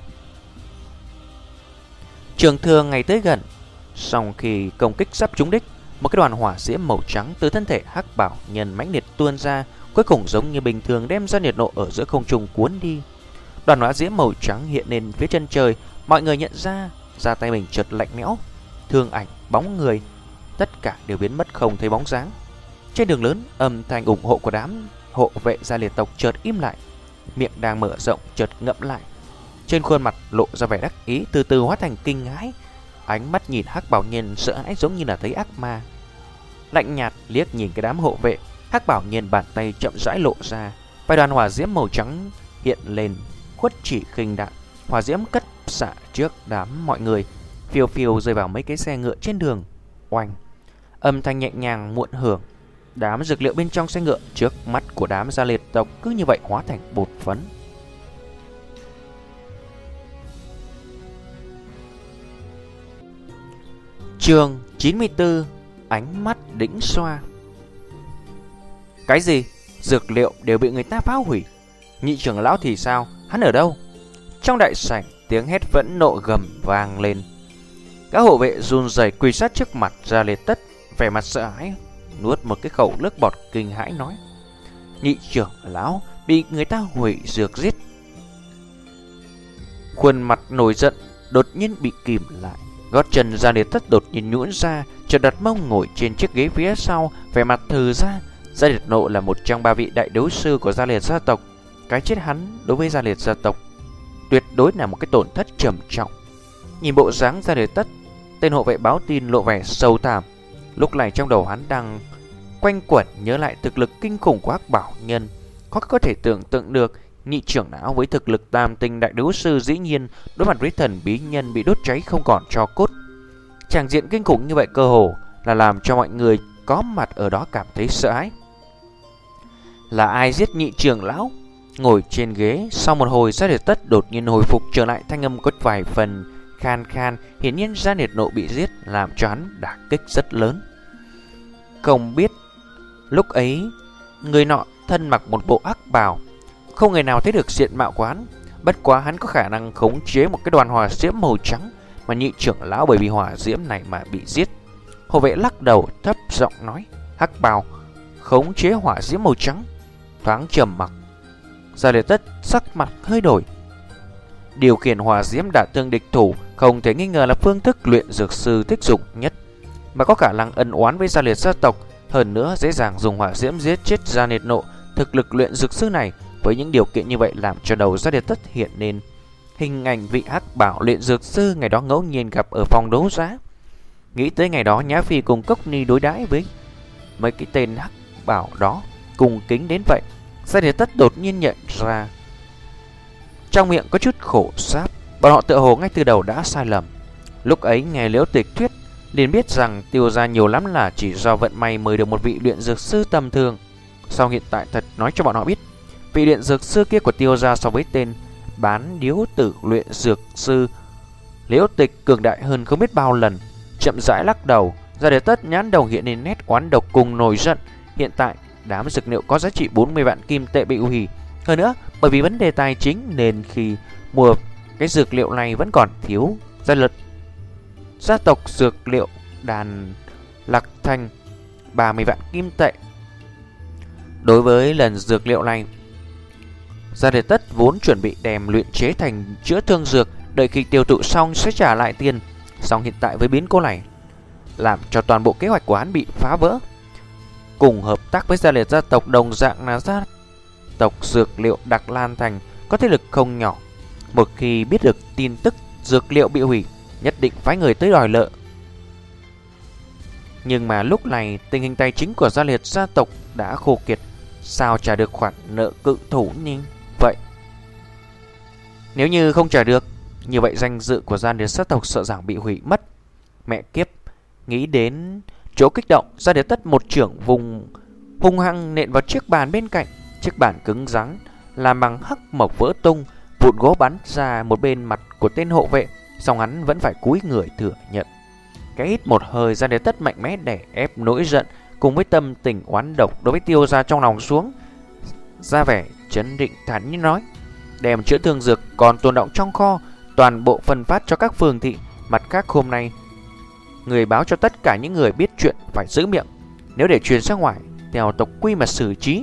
Trường thương ngày tới gần, sau khi công kích sắp trúng đích, một cái đoàn hỏa diễm màu trắng từ thân thể Hắc Bảo Nhân mãnh liệt tuôn ra, cuối cùng giống như bình thường đem Gia Liệt Nộ ở giữa không trung cuốn đi. Đoàn hỏa diễm màu trắng hiện lên phía chân trời, mọi người nhận ra ra tay mình chợt lạnh lẽo, thương ảnh, bóng người tất cả đều biến mất không thấy bóng dáng. Trên đường lớn, âm thanh ủng hộ của đám hộ vệ Gia Liệt tộc chợt im lại, miệng đang mở rộng chợt ngậm lại, trên khuôn mặt lộ ra vẻ đắc ý từ từ hóa thành kinh hãi, ánh mắt nhìn Hắc Bảo Nhân sợ hãi giống như là thấy ác ma. Lạnh nhạt liếc nhìn cái đám hộ vệ, Hắc Bảo Nhân bàn tay chậm rãi lộ ra, vài đoàn hỏa diễm màu trắng hiện lên, khuất chỉ khinh đạn, hỏa diễm cất xạ trước đám mọi người, phiêu phiêu rơi vào mấy cái xe ngựa trên đường. Oanh! Âm thanh nhẹ nhàng muộn hưởng, đám dược liệu bên trong xe ngựa trước mắt của đám Gia Liệt tộc cứ như vậy hóa thành bột phấn. Chương chín mươi tư. Ánh mắt đĩnh xoa. Cái gì? Dược liệu đều bị người ta phá hủy? Nhị trưởng lão thì sao? Hắn ở đâu? Trong đại sảnh, tiếng hét phẫn nộ gầm vang lên. Các hộ vệ run rẩy quỳ sát trước mặt Gia Liệt Tất, vẻ mặt sợ hãi, nuốt một cái khẩu nước bọt kinh hãi nói: nhị trưởng lão bị người ta hủy dược giết. Khuôn mặt nổi giận đột nhiên bị kìm lại, gót chân Gia Liệt Tất đột nhiên nhũn ra, chợt đặt mông ngồi trên chiếc ghế phía sau, vẻ mặt thừ ra. Gia Liệt Nộ là một trong ba vị đại đấu sư của Gia Liệt gia tộc, cái chết hắn đối với Gia Liệt gia tộc tuyệt đối là một cái tổn thất trầm trọng. Nhìn bộ dáng Gia Liệt Tất, tên hộ vệ báo tin lộ vẻ sâu thẳm. Lúc này trong đầu hắn đang quanh quẩn nhớ lại thực lực kinh khủng của Hắc Bảo Nhân. Có có thể tưởng tượng được nhị trưởng lão với thực lực tam tinh đại đấu sư dĩ nhiên đối mặt với thần bí nhân bị đốt cháy không còn tro cốt. Tràng diện kinh khủng như vậy cơ hồ là làm cho mọi người có mặt ở đó cảm thấy sợ hãi. Là ai giết nhị trưởng lão? Ngồi trên ghế sau một hồi, Gia Liệt Tất đột nhiên hồi phục trở lại, thanh âm có vài phần khan khan. Hiển nhiên Gia Liệt Nộ bị giết làm cho hắn đả kích rất lớn. Không biết lúc ấy người nọ thân mặc một bộ hắc bào, không người nào thấy được diện mạo của hắn. Bất quá hắn có khả năng khống chế một cái đoàn hỏa diễm màu trắng, mà nhị trưởng lão bởi vì hỏa diễm này mà bị giết. Hộ vệ lắc đầu thấp giọng nói: hắc bào khống chế hỏa diễm màu trắng. Thoáng trầm mặc, Gia Liệt Tất sắc mặt hơi đổi. Điều khiển hỏa diễm đả thương địch thủ không thể nghi ngờ là phương thức luyện dược sư thích dụng nhất, mà có khả năng ân oán với Gia Liệt gia tộc. Hơn nữa dễ dàng dùng hỏa diễm giết chết Gia Liệt Nộ. Thực lực luyện dược sư này với những điều kiện như vậy làm cho đầu Gia Liệt Tất hiện nên hình ảnh vị hắc bảo luyện dược sư ngày đó ngẫu nhiên gặp ở phòng đấu giá. Nghĩ tới ngày đó Nhã Phi cùng Cốc Ni đối đãi với mấy cái tên hắc bảo đó cùng kính đến vậy, Gia Liệt Tất đột nhiên nhận ra trong miệng có chút khổ sáp. Bọn họ tựa hồ ngay từ đầu đã sai lầm. Lúc ấy nghe Liễu Tịch thuyết liền biết rằng Tiêu gia nhiều lắm là chỉ do vận may mời được một vị luyện dược sư tầm thường. Sau hiện tại thật nói cho bọn họ biết, vị luyện dược sư kia của Tiêu gia so với tên bán điếu tử luyện dược sư Liễu Tịch cường đại hơn không biết bao lần. Chậm rãi lắc đầu, Gia Liệt Tất nhãn đồng hiện lên nét oán độc cùng nổi giận. Hiện tại đám dược liệu có giá trị bốn mươi vạn kim tệ bị hủy. Hơn nữa, bởi vì vấn đề tài chính nên khi mua cái dược liệu này vẫn còn thiếu. Gia Liệt gia tộc dược liệu đàn Lạc Thành ba mươi vạn kim tệ. Đối với lần dược liệu này, Gia Liệt Tất vốn chuẩn bị đem luyện chế thành chữa thương dược, đợi khi tiêu thụ xong sẽ trả lại tiền. Song hiện tại với biến cố này làm cho toàn bộ kế hoạch của hắn bị phá vỡ. Cùng hợp tác với Gia Liệt gia tộc đồng dạng là gia tộc dược liệu Đặc Lan Thành có thế lực không nhỏ. Một khi biết được tin tức dược liệu bị hủy, nhất định phái người tới đòi nợ. Nhưng mà lúc này tình hình tài chính của Gia Liệt gia tộc đã khô kiệt, sao trả được khoản nợ cự thủ như vậy? Nếu như không trả được, như vậy danh dự của Gia Liệt gia tộc sợ rằng bị hủy mất. Mẹ kiếp, nghĩ đến chỗ kích động, Gia Liệt Tất một trưởng vùng hung hăng nện vào chiếc bàn bên cạnh. Chiếc bàn cứng rắn làm bằng hắc mộc vỡ tung, vụn gỗ bắn ra một bên mặt của tên hộ vệ. Song hắn vẫn phải cúi người thừa nhận. Cái hít một hơi, Gia Liệt Tất mạnh mẽ đè ép nỗi giận cùng với tâm tình oán độc đối với Tiêu gia trong lòng xuống, ra vẻ trấn định thản nhiên nói: đem chữa thương dược còn tồn đọng trong kho toàn bộ phân phát cho các phường thị. Mặt khác hôm nay người báo cho tất cả những người biết chuyện phải giữ miệng, nếu để truyền ra ngoài theo tộc quy mà xử trí.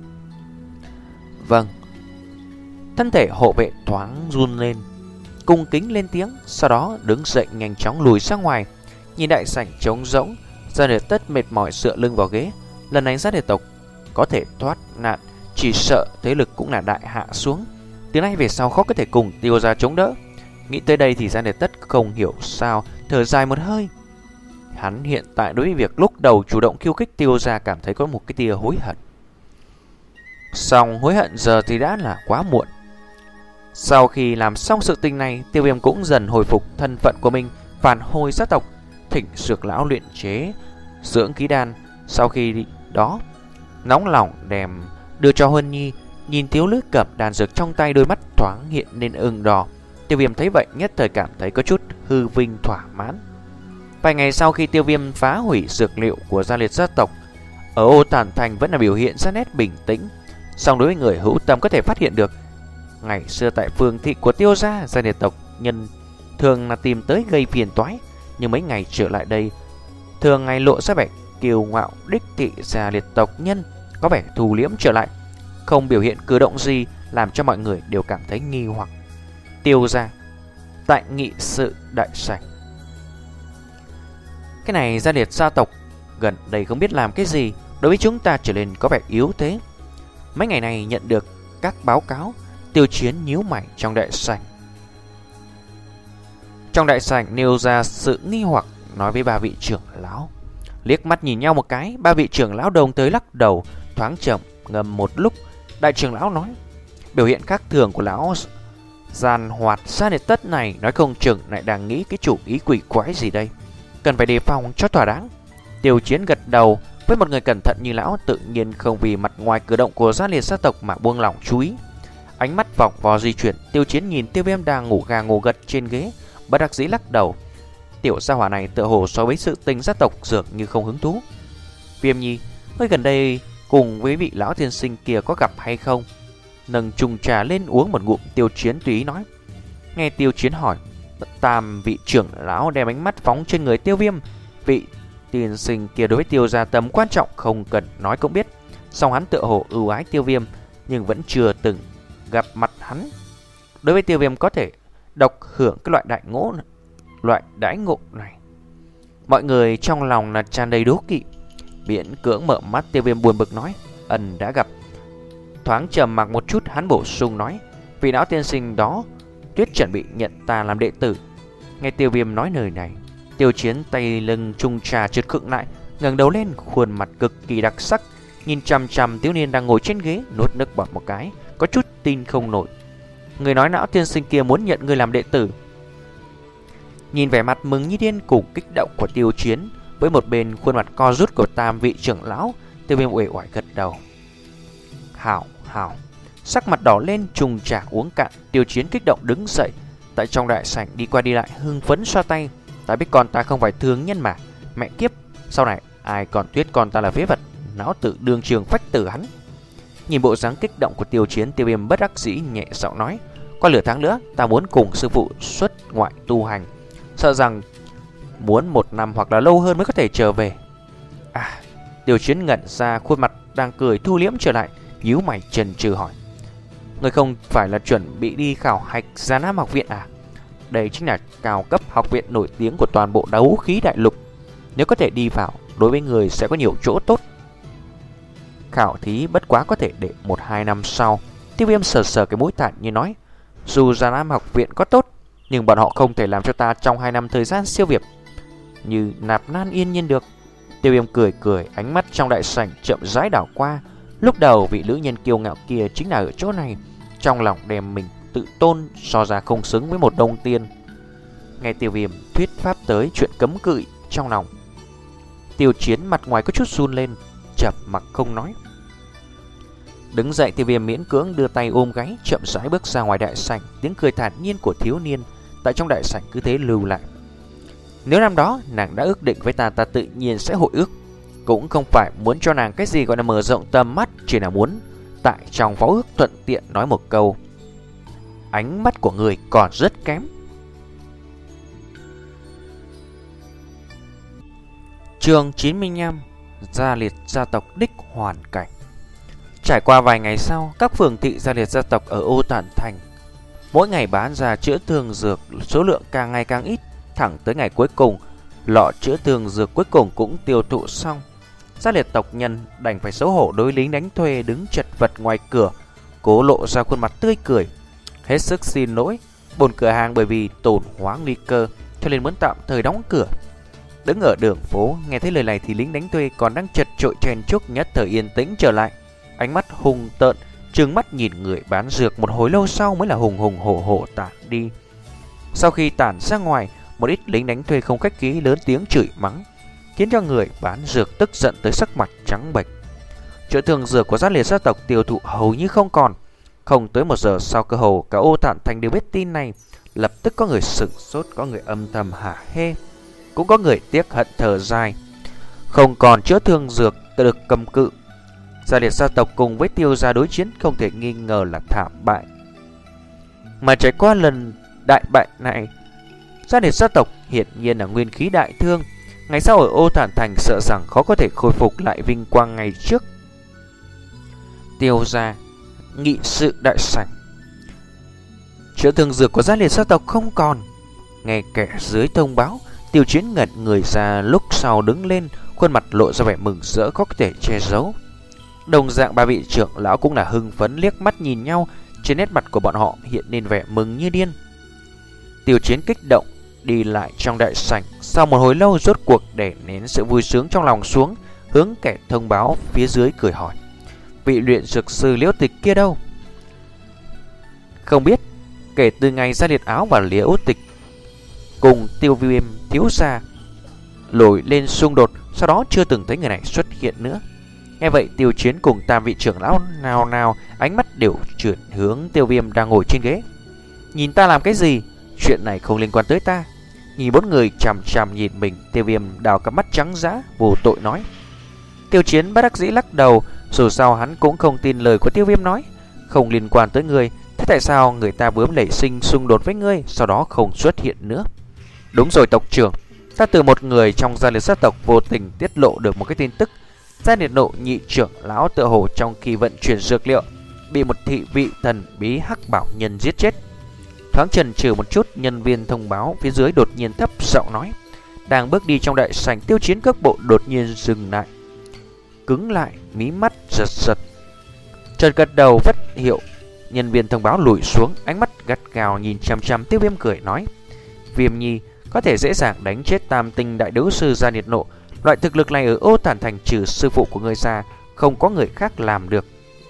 Vâng. Thân thể hộ vệ thoáng run lên, cung kính lên tiếng, sau đó đứng dậy nhanh chóng lùi ra ngoài. Nhìn đại sảnh trống rỗng, Gia Liệt Tất mệt mỏi dựa lưng vào ghế. Lần này Gia Liệt tộc có thể thoát nạn, chỉ sợ thế lực cũng là đại hạ xuống. Từ nay về sau khó có thể cùng Tiêu gia chống đỡ. Nghĩ tới đây thì Gia Liệt Tất không hiểu sao thở dài một hơi. Hắn hiện tại đối với việc lúc đầu chủ động khiêu khích Tiêu gia cảm thấy có một cái tia hối hận. Song hối hận giờ thì đã là quá muộn. Sau khi làm xong sự tình này, Tiêu Viêm cũng dần hồi phục thân phận của mình, phản hồi gia tộc, thỉnh dược lão luyện chế dưỡng khí đan. Sau khi đó nóng lòng đem đưa cho Huân Nhi. Nhìn thiếu nữ cầm đàn dược trong tay, đôi mắt thoáng hiện lên ửng đỏ. Tiêu Viêm thấy vậy nhất thời cảm thấy có chút hư vinh thỏa mãn. Vài ngày sau khi Tiêu Viêm phá hủy dược liệu của Gia Liệt gia tộc, ở Ô Tản Thành vẫn là biểu hiện ra nét bình tĩnh. Song đối với người hữu tâm có thể phát hiện được, ngày xưa tại phường thị của Tiêu gia, Gia Liệt tộc nhân thường là tìm tới gây phiền toái, nhưng mấy ngày trở lại đây thường ngày lộ ra vẻ kiêu ngạo đích thị. Gia Liệt tộc nhân có vẻ thu liễm trở lại, không biểu hiện cử động gì, làm cho mọi người đều cảm thấy nghi hoặc. Tiêu gia tại nghị sự đại sảnh. Cái này Gia Liệt gia tộc gần đây không biết làm cái gì, đối với chúng ta trở nên có vẻ yếu thế. Mấy ngày này nhận được các báo cáo. Tiêu Chiến nhíu mày trong đại sảnh. Trong đại sảnh nêu ra sự nghi hoặc, nói với ba vị trưởng lão. Liếc mắt nhìn nhau một cái, ba vị trưởng lão đồng tới lắc đầu, thoáng trầm ngâm một lúc. Đại trưởng lão nói: biểu hiện khác thường của lão giàn hoạt Gia Liệt Tất này, nói không chừng lại đang nghĩ cái chủ ý quỷ quái gì đây, cần phải đề phòng cho thỏa đáng. Tiêu Chiến gật đầu. Với một người cẩn thận như lão, tự nhiên không vì mặt ngoài cử động của Gia Liệt gia tộc mà buông lỏng chú ý. Ánh mắt vòng vò di chuyển, Tiêu Chiến nhìn Tiêu Viêm đang ngủ gà ngủ gật trên ghế, bất đắc dĩ lắc đầu. Tiểu gia hỏa này tựa hồ so với sự tình gia tộc dường như không hứng thú. Viêm Nhi, hơi gần đây cùng với vị lão tiên sinh kia có gặp hay không? Nâng chung trà lên uống một ngụm, Tiêu Chiến tùy ý nói. Nghe Tiêu Chiến hỏi, tam vị trưởng lão đem ánh mắt phóng trên người Tiêu Viêm. Vị tiên sinh kia đối với Tiêu gia tầm quan trọng không cần nói cũng biết. Song hắn tựa hồ ưu ái Tiêu Viêm, nhưng vẫn chưa từng gặp mặt hắn. Đối với Tiêu Viêm có thể độc hưởng cái loại đại ngộ loại đãi ngộ này, mọi người trong lòng là tràn đầy đố kỵ. Miễn cưỡng mở mắt, Tiêu Viêm buồn bực nói: ẩn đã gặp. Thoáng trầm mặc một chút, hắn bổ sung nói: vị lão tiên sinh đó tuyết chuẩn bị nhận ta làm đệ tử. Nghe Tiêu Viêm nói lời này, Tiêu Chiến tay lưng chung trà chợt khựng lại, ngẩng đầu lên, khuôn mặt cực kỳ đặc sắc, nhìn chằm chằm thiếu niên đang ngồi trên ghế, nuốt nước bọt một cái, có chút tin không nổi. Người nói Lão tiên sinh kia muốn nhận người làm đệ tử. Nhìn vẻ mặt mừng như điên cùng kích động của Tiêu Chiến, với một bên khuôn mặt co rút của tam vị trưởng lão, Tiêu Viêm uể oải gật đầu. Hảo, hảo. Sắc mặt đỏ lên, trùng trà uống cạn. Tiêu Chiến kích động đứng dậy, tại trong đại sảnh đi qua đi lại, hưng phấn xoa tay. Ta biết con ta không phải thường nhân mà, mẹ kiếp, sau này ai còn thuyết con ta là phế vật, não tự đường trường phách tử hắn. Nhìn bộ dáng kích động của Tiêu Chiến, Tiêu Viêm bất đắc dĩ nhẹ giọng nói: qua nửa tháng nữa ta muốn cùng sư phụ xuất ngoại tu hành, sợ rằng muốn một năm hoặc là lâu hơn mới có thể trở về. À, Tiêu Chiến ngẩn ra, khuôn mặt đang cười thu liễm trở lại, nhíu mày chần chừ hỏi: người không phải là chuẩn bị đi khảo hạch Già Nam học viện à? Đây chính là cao cấp học viện nổi tiếng của toàn bộ đấu khí đại lục. Nếu có thể đi vào, đối với người sẽ có nhiều chỗ tốt. Khảo thí bất quá có thể để một hai năm sau. Tiêu Viêm sờ sờ cái mũi thản như nói: dù Già Nam học viện có tốt, nhưng bọn họ không thể làm cho ta trong hai năm thời gian siêu việt như nạp nan yên nhiên được. Tiêu Viêm cười cười, ánh mắt trong đại sảnh chậm rãi đảo qua. Lúc đầu vị nữ nhân kiêu ngạo kia chính là ở chỗ này, trong lòng đem mình tự tôn so ra không xứng với một đông tiên. Nghe Tiêu Viêm thuyết pháp tới chuyện cấm kỵ, trong lòng Tiêu Chiến mặt ngoài có chút run lên, chập mặc không nói. Đứng dậy, Tiêu Viêm miễn cưỡng đưa tay ôm gáy, chậm rãi bước ra ngoài đại sảnh. Tiếng cười thản nhiên của thiếu niên tại trong đại sảnh cứ thế lưu lại. Nếu năm đó nàng đã ước định với ta, ta tự nhiên sẽ hội ước. Cũng không phải muốn cho nàng cái gì gọi là mở rộng tầm mắt, chỉ là muốn tại trong phó ước thuận tiện nói một câu: ánh mắt của người còn rất kém. Chương chín mươi lăm: Gia liệt gia tộc đích hoàn cảnh. Trải qua vài ngày sau, các phường thị gia liệt gia tộc ở Ô Tản Thành mỗi ngày bán ra chữa thương dược số lượng càng ngày càng ít, thẳng tới ngày cuối cùng, lọ chữa thương dược cuối cùng cũng tiêu thụ xong. Gia liệt tộc nhân đành phải xấu hổ đối lính đánh thuê đứng chật vật ngoài cửa, cố lộ ra khuôn mặt tươi cười, hết sức xin lỗi. Bồn cửa hàng bởi vì tổn hóa nguy cơ cho nên muốn tạm thời đóng cửa. Đứng ở đường phố, nghe thấy lời này thì lính đánh thuê còn đang chật chội chen chúc nhất thời yên tĩnh trở lại, ánh mắt hung tợn, trừng mắt nhìn người bán dược. Một hồi lâu sau mới là hùng hùng hổ hổ tản đi. Sau khi tản ra ngoài, một ít lính đánh thuê không khách khí lớn tiếng chửi mắng, khiến cho người bán dược tức giận tới sắc mặt trắng bệch. Chữa thương dược của Gia liệt gia tộc tiêu thụ hầu như không còn. Không tới một giờ sau, cơ hồ cả Ô Tản Thành đều biết tin này. Lập tức có người sửng sốt, có người âm thầm hả hê, cũng có người tiếc hận thở dài. Không còn chữa thương dược được cầm cự, Gia liệt gia tộc cùng với Tiêu gia đối chiến không thể nghi ngờ là thảm bại. Mà trải qua lần đại bại này, Gia liệt gia tộc hiển nhiên là nguyên khí đại thương. Ngày sau ở Ô Tản Thành sợ rằng khó có thể khôi phục lại vinh quang ngày trước. Tiêu gia nghị sự đại sảnh. Chữa thương dược của Gia liệt gia tộc không còn. Nghe kẻ dưới thông báo, Tiêu Chiến ngẩn người ra, lúc sau đứng lên, khuôn mặt lộ ra vẻ mừng rỡ khó có thể che giấu. Đồng dạng ba vị trưởng lão cũng là hưng phấn, liếc mắt nhìn nhau, trên nét mặt của bọn họ hiện lên vẻ mừng như điên. Tiêu Chiến kích động đi lại trong đại sảnh, sau một hồi lâu rốt cuộc để nén sự vui sướng trong lòng xuống, hướng kẻ thông báo phía dưới cười hỏi: vị luyện dược sư Liễu Tịch kia đâu? Không biết. Kể từ ngày Gia liệt áo và Liễu Tịch cùng Tiêu Viêm thiếu gia nổi lên xung đột, sau đó chưa từng thấy người này xuất hiện nữa. Nghe vậy, Tiêu Chiến cùng tam vị trưởng lão nào nào ánh mắt đều chuyển hướng Tiêu Viêm đang ngồi trên ghế. Nhìn ta làm cái gì? Chuyện này không liên quan tới ta. Nhìn bốn người chằm chằm nhìn mình, Tiêu Viêm đào cặp mắt trắng dã, vô tội nói. Tiêu Chiến bất đắc dĩ lắc đầu, dù sao hắn cũng không tin lời của Tiêu Viêm nói. Không liên quan tới ngươi, thế tại sao người ta bướm nảy sinh xung đột với ngươi, sau đó không xuất hiện nữa? Đúng rồi tộc trưởng, ta từ một người trong Gia liệt gia tộc vô tình tiết lộ được một cái tin tức. Gia liệt nộ nhị trưởng lão tựa hồ trong khi vận chuyển dược liệu bị một thị vị thần bí hắc bảo nhân giết chết. Thoáng chần chừ một chút, nhân viên thông báo phía dưới đột nhiên thấp giọng nói. Đang bước đi trong đại sảnh, Tiêu Chiến cước bộ đột nhiên dừng lại, cứng lại, mí mắt giật giật, chợt gật đầu vất hiệu. Nhân viên thông báo lùi xuống, ánh mắt gắt gao nhìn chằm chằm Tiêu Viêm, cười nói: Viêm nhi, có thể dễ dàng đánh chết tam tinh đại đấu sư Gia Liệt Nộ. Loại thực lực này ở Ô Tản Thành trừ sư phụ của ngươi ra, không có người khác làm được.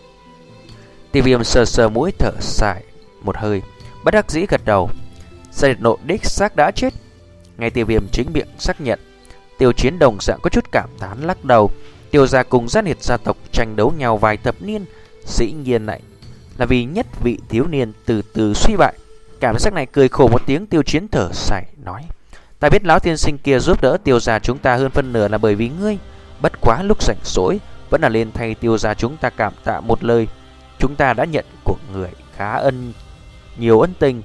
Tiêu Viêm sờ sờ mũi thở dài một hơi, bất đắc dĩ gật đầu. Gia Liệt Nộ đích xác đã chết. Nghe Tiêu Viêm chính miệng xác nhận, Tiêu Chiến đồng dạng có chút cảm thán lắc đầu. Tiêu gia cùng Gia Liệt gia tộc tranh đấu nhau vài thập niên, dĩ nhiên lại là vì nhất vị thiếu niên từ từ suy bại. Cảm giác này cười khổ một tiếng. Tiêu Chiến thở dài nói: ta biết lão tiên sinh kia giúp đỡ Tiêu gia chúng ta hơn phân nửa là bởi vì ngươi, bất quá lúc rảnh rỗi vẫn là lên thay Tiêu gia chúng ta cảm tạ một lời. Chúng ta đã nhận của người khá ân nhiều ân tình.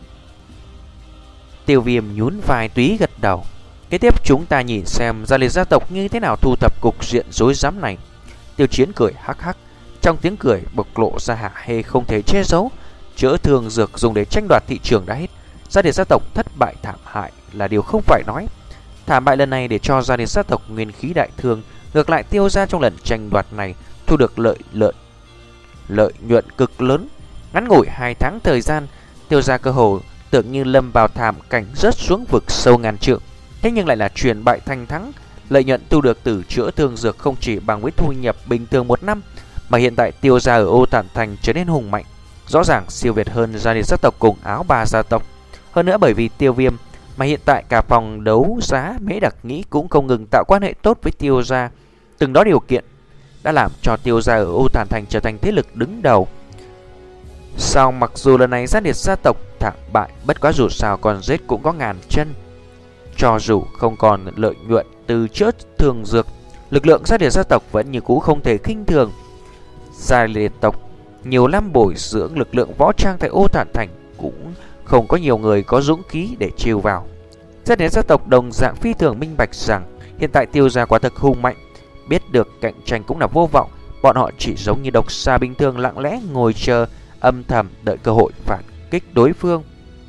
Tiêu Viêm nhún vai túy gật đầu. Kế tiếp chúng ta nhìn xem Gia Liệt gia tộc như thế nào thu thập cục diện rối rắm này. Tiêu Chiến cười hắc hắc, trong tiếng cười bộc lộ ra hả hê không thể che giấu. Chữa thương dược dùng để tranh đoạt thị trường đã hết, Gia Liệt gia tộc thất bại thảm hại là điều không phải nói. Thảm bại lần này để cho Gia Liệt gia tộc nguyên khí đại thương, ngược lại Tiêu gia trong lần tranh đoạt này thu được lợi lợi lợi nhuận cực lớn. Ngắn ngủi hai tháng thời gian, Tiêu gia cơ hồ tưởng như lâm vào thảm cảnh rớt xuống vực sâu ngàn trượng, thế nhưng lại là chuyển bại thành thắng. Lợi nhuận thu được từ chữa thương dược không chỉ bằng với thu nhập bình thường một năm, mà hiện tại Tiêu gia ở Ô Tản Thành trở nên hùng mạnh, rõ ràng siêu việt hơn Gia Liệt gia tộc cùng Áo Bà gia tộc. Hơn nữa bởi vì Tiêu Viêm mà hiện tại cả phòng đấu giá Mễ Đặc Nhĩ cũng không ngừng tạo quan hệ tốt với Tiêu gia. Từng đó điều kiện đã làm cho Tiêu gia ở Ô Tản Thành trở thành thế lực đứng đầu. Sau mặc dù lần này Gia Liệt gia tộc thảm bại, bất quá dù sao còn giết cũng có ngàn chân. Cho dù không còn lợi nhuận từ chữa thương dược, lực lượng Gia Liệt gia tộc vẫn như cũ không thể khinh thường. Gia Liệt tộc nhiều năm bồi dưỡng lực lượng võ trang tại Ô Tản Thành, cũng không có nhiều người có dũng khí để trêu vào. Gia Liệt gia tộc đồng dạng phi thường minh bạch rằng hiện tại Tiêu gia quả thực hùng mạnh, biết được cạnh tranh cũng là vô vọng. Bọn họ chỉ giống như độc xà bình thường lặng lẽ ngồi chờ, âm thầm đợi cơ hội phản kích đối phương.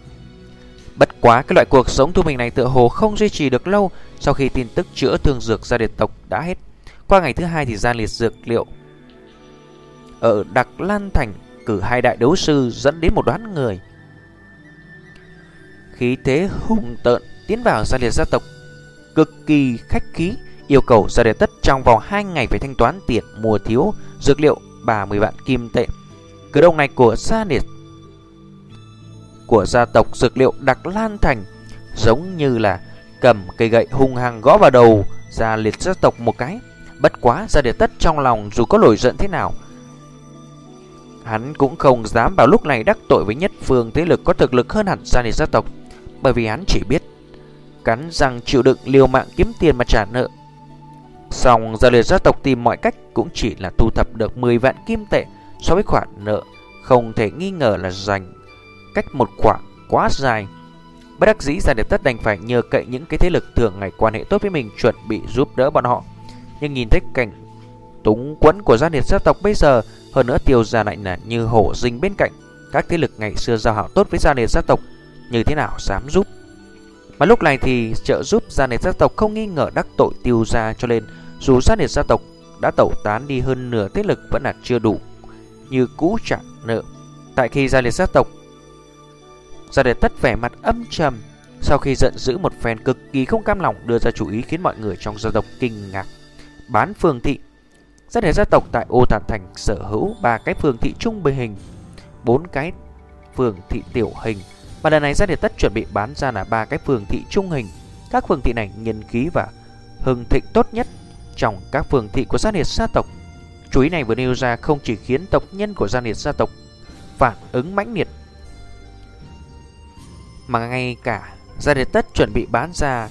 Bất quá cái loại cuộc sống thu mình này tựa hồ không duy trì được lâu. Sau khi tin tức chữa thương dược Gia Liệt tộc đã hết, qua ngày thứ hai thì Gia Liệt dược liệu ở Đặc Lan Thành cử hai đại đấu sư dẫn đến một đoán người khí thế hùng tợn tiến vào Gia Liệt gia tộc, cực kỳ khách khí, yêu cầu Gia Liệt tất trong vòng hai ngày phải thanh toán tiền mua thiếu dược liệu ba mươi vạn kim tệ. Cử động này của Gia Liệt của gia tộc dược liệu Đặc Lan Thành giống như là cầm cây gậy hung hăng gõ vào đầu Gia Liệt gia tộc một cái. Bất quá Gia Liệt tất trong lòng dù có nổi giận thế nào, hắn cũng không dám vào lúc này đắc tội với nhất phương thế lực có thực lực hơn hẳn Gia Liệt gia tộc, bởi vì hắn chỉ biết cắn răng chịu đựng liều mạng kiếm tiền mà trả nợ. Song Gia Liệt gia tộc tìm mọi cách cũng chỉ là thu thập được mười vạn kim tệ, so với khoản nợ không thể nghi ngờ là dành cách một khoảng quá dài. Bất đắc dĩ Gia Liệt tất đành phải nhờ cậy những cái thế lực thường ngày quan hệ tốt với mình chuẩn bị giúp đỡ bọn họ. Nhưng nhìn thấy cảnh túng quẫn của Gia Liệt gia tộc bây giờ, hơn nữa Tiêu gia lại là như hổ rình bên cạnh, các thế lực ngày xưa giao hảo tốt với Gia Liệt gia tộc như thế nào dám giúp. Mà lúc này thì trợ giúp Gia Liệt gia tộc không nghi ngờ đắc tội Tiêu gia, cho nên dù Gia Liệt gia tộc đã tẩu tán đi hơn nửa thế lực vẫn là chưa đủ như cũ trả nợ. Tại khi Gia Liệt gia tộc, Gia Liệt tất vẻ mặt âm trầm, sau khi giận dữ một phen cực kỳ không cam lòng đưa ra chủ ý khiến mọi người trong gia tộc kinh ngạc. Bán phường thị. Gia Liệt gia tộc tại Ô Tản Thành sở hữu ba cái phường thị trung bình hình, bốn cái phường thị tiểu hình, mà lần này Gia Liệt tất chuẩn bị bán ra là ba cái phường thị trung hình. Các phường thị này nhân khí và hưng thịnh tốt nhất trong các phường thị của Gia Liệt gia tộc. Chú ý này vừa nêu ra không chỉ khiến tộc nhân của Gia Liệt gia tộc phản ứng mãnh liệt, mà ngay cả Gia Liệt tất chuẩn bị bán ra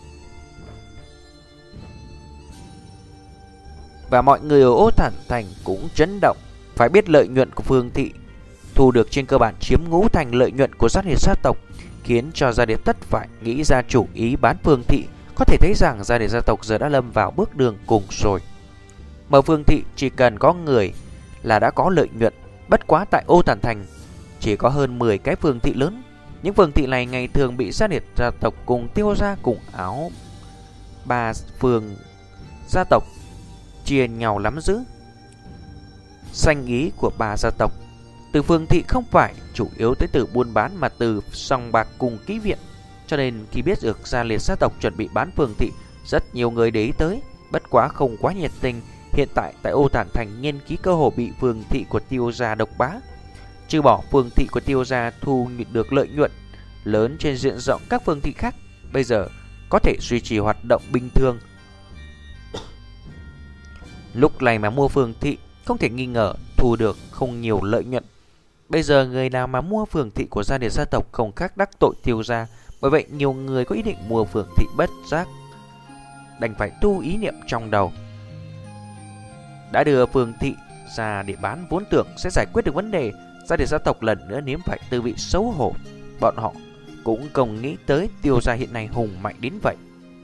và mọi người ở Ô Tản Thành cũng chấn động. Phải biết lợi nhuận của phường thị thu được trên cơ bản chiếm ngũ thành lợi nhuận của Gia Liệt gia tộc, khiến cho Gia Liệt tất phải nghĩ ra chủ ý bán phường thị. Có thể thấy rằng Gia Liệt gia tộc giờ đã lâm vào bước đường cùng rồi. Mở phường thị chỉ cần có người là đã có lợi nhuận. Bất quá tại Ô Tản Thành chỉ có hơn mười cái phường thị lớn. Những phường thị này ngày thường bị Gia Liệt gia tộc cùng Tiêu gia cùng Áo ba phường gia tộc chia nhau nắm giữ. Sanh ý của ba gia tộc từ phường thị không phải chủ yếu tới từ buôn bán, mà từ sòng bạc cùng kỹ viện. cho nên khi biết được Gia Liệt gia tộc chuẩn bị bán phường thị, rất nhiều người để ý tới, bất quá không quá nhiệt tình. Hiện tại tại Ô Tản Thành nghiên ký cơ hồ bị phường thị của Tiêu gia độc bá. Trừ bỏ phường thị của Tiêu gia thu được lợi nhuận lớn trên diện rộng, các phường thị khác bây giờ có thể duy trì hoạt động bình thường. Lúc này mà mua phường thị không thể nghi ngờ thu được không nhiều lợi nhuận. Bây giờ người nào mà mua phường thị của Gia Liệt gia tộc không khác đắc tội Tiêu gia. Bởi vậy nhiều người có ý định mua phường thị bất giác đành phải tu ý niệm trong đầu. Đã đưa phường thị ra để bán vốn tưởng sẽ giải quyết được vấn đề, Gia Liệt gia tộc lần nữa nếm phải tư vị xấu hổ. Bọn họ cũng không nghĩ tới Tiêu gia hiện nay hùng mạnh đến vậy.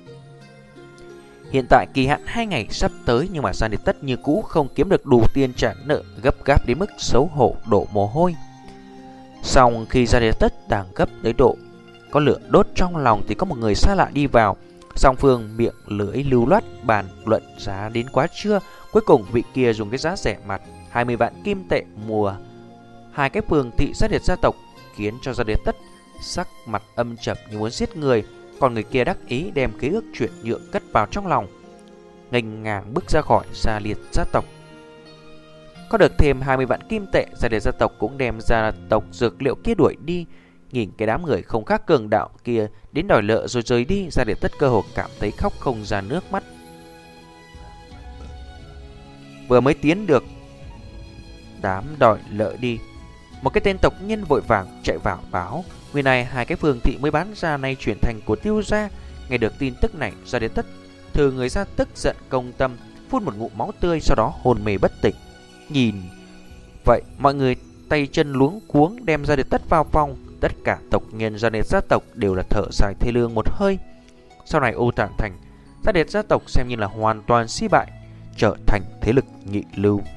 Hiện tại kỳ hạn hai ngày sắp tới, nhưng mà Gia Liệt Tất như cũ không kiếm được đủ tiền trả nợ, gấp gáp đến mức xấu hổ đổ mồ hôi. Xong khi Gia Liệt Tất đang gấp tới độ có lửa đốt trong lòng thì có một người xa lạ đi vào. Song phương miệng lưỡi lưu loát bàn luận giá đến quá trưa. Cuối cùng vị kia dùng cái giá rẻ mặt hai mươi vạn kim tệ mua hai cái phường thị Gia Liệt gia tộc, khiến cho Gia Liệt Tất sắc mặt âm trầm như muốn giết người. Còn người kia đắc ý đem khế ước chuyển nhượng cất vào trong lòng, nghênh ngang bước ra khỏi Gia Liệt gia tộc. Có được thêm hai mươi vạn kim tệ, Gia Liệt gia tộc cũng đem gia tộc dược liệu kia đuổi đi. Nhìn cái đám người không khác cường đạo kia đến đòi nợ rồi rời đi, Gia Liệt Tất cơ hồ cảm thấy khóc không ra nước mắt. Vừa mới tiến được đám đòi nợ đi, một cái tên tộc nhân vội vàng chạy vào báo nguyên này hai cái phường thị mới bán ra nay chuyển thành của Tiêu gia. Nghe được tin tức này, Gia Liệt Tất thừ người ra tức giận công tâm, phun một ngụm máu tươi, sau đó hôn mê bất tỉnh. Nhìn vậy mọi người tay chân luống cuống đem Gia Liệt Tất vào phòng. Tất cả tộc nhân Gia Liệt gia tộc đều là thở dài thê lương một hơi. Sau này Ô Tản Thành, Gia Liệt gia tộc xem như là hoàn toàn suy bại, trở thành thế lực nhị lưu.